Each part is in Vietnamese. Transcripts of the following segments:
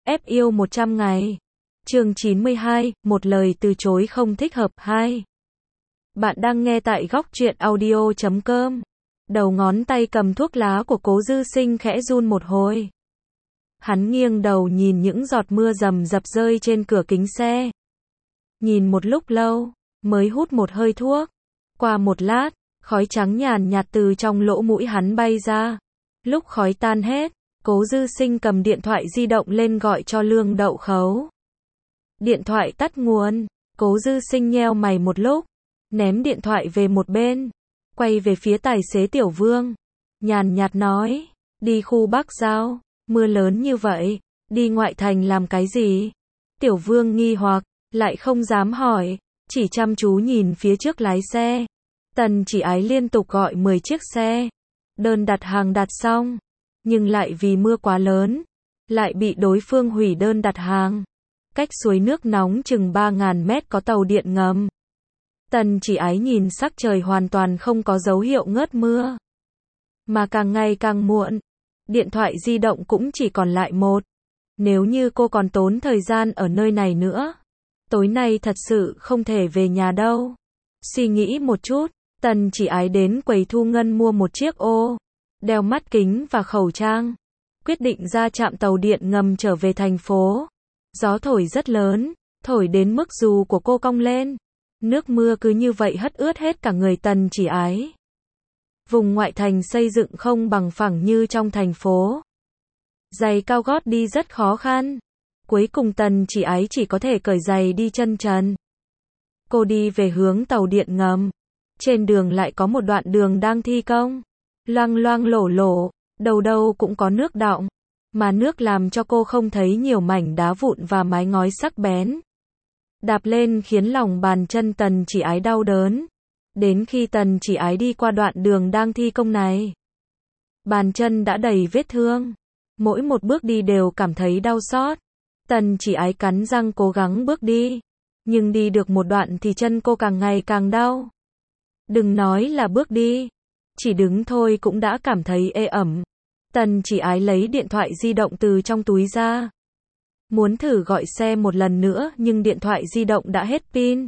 ép yêu 100 ngày. Chương 92, một lời từ chối không thích hợp 2. Bạn đang nghe tại góc truyện audio.com. Đầu ngón tay cầm thuốc lá của Cố Dư Sinh khẽ run một hồi. Hắn nghiêng đầu nhìn những giọt mưa rầm rập rơi trên cửa kính xe. Nhìn một lúc lâu, mới hút một hơi thuốc. Qua một lát, khói trắng nhàn nhạt từ trong lỗ mũi hắn bay ra. Lúc khói tan hết, Cố Dư Sinh cầm điện thoại di động lên gọi cho Lương Đậu Khấu. Điện thoại tắt nguồn, Cố Dư Sinh nheo mày một lúc, ném điện thoại về một bên, quay về phía tài xế Tiểu Vương, nhàn nhạt nói, đi khu Bắc Giao, mưa lớn như vậy, đi ngoại thành làm cái gì? Tiểu Vương nghi hoặc, lại không dám hỏi, chỉ chăm chú nhìn phía trước lái xe. Tần Chỉ Ái liên tục gọi 10 chiếc xe, đơn đặt hàng đặt xong, nhưng lại vì mưa quá lớn, lại bị đối phương hủy đơn đặt hàng. Cách suối nước nóng chừng 3.000 mét có tàu điện ngầm. Tần Chỉ Ái nhìn sắc trời hoàn toàn không có dấu hiệu ngớt mưa. Mà càng ngày càng muộn, điện thoại di động cũng chỉ còn lại một. Nếu như cô còn tốn thời gian ở nơi này nữa, tối nay thật sự không thể về nhà đâu. Suy nghĩ một chút, Tần Chỉ Ái đến quầy thu ngân mua một chiếc ô, đeo mắt kính và khẩu trang. Quyết định ra trạm tàu điện ngầm trở về thành phố. Gió thổi rất lớn, thổi đến mức dù của cô cong lên. Nước mưa cứ như vậy hất ướt hết cả người Tần Chỉ Ái. Vùng ngoại thành xây dựng không bằng phẳng như trong thành phố. Giày cao gót đi rất khó khăn. Cuối cùng Tần Chỉ Ái chỉ có thể cởi giày đi chân trần. Cô đi về hướng tàu điện ngầm. Trên đường lại có một đoạn đường đang thi công. Loang loang lổ lổ, đầu đâu cũng có nước đọng. Mà nước làm cho cô không thấy nhiều mảnh đá vụn và mái ngói sắc bén. Đạp lên khiến lòng bàn chân Tần Chỉ Ái đau đớn. Đến khi Tần Chỉ Ái đi qua đoạn đường đang thi công này, bàn chân đã đầy vết thương. Mỗi một bước đi đều cảm thấy đau xót. Tần Chỉ Ái cắn răng cố gắng bước đi. Nhưng đi được một đoạn thì chân cô càng ngày càng đau. Đừng nói là bước đi, chỉ đứng thôi cũng đã cảm thấy ê ẩm. Tần Chỉ Ái lấy điện thoại di động từ trong túi ra. Muốn thử gọi xe một lần nữa nhưng điện thoại di động đã hết pin.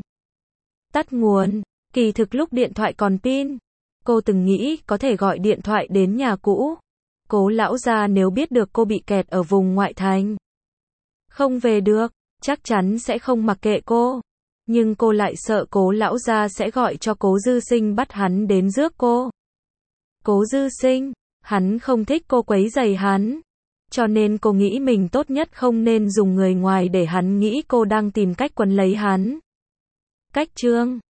Tắt nguồn, kỳ thực lúc điện thoại còn pin, cô từng nghĩ có thể gọi điện thoại đến nhà cũ. Cố lão gia nếu biết được cô bị kẹt ở vùng ngoại thành, không về được, chắc chắn sẽ không mặc kệ cô. Nhưng cô lại sợ Cố lão gia sẽ gọi cho Cố Dư Sinh bắt hắn đến rước cô. Cố Dư Sinh, hắn không thích cô quấy rầy hắn. Cho nên cô nghĩ mình tốt nhất không nên dùng người ngoài để hắn nghĩ cô đang tìm cách quấn lấy hắn. Cách chương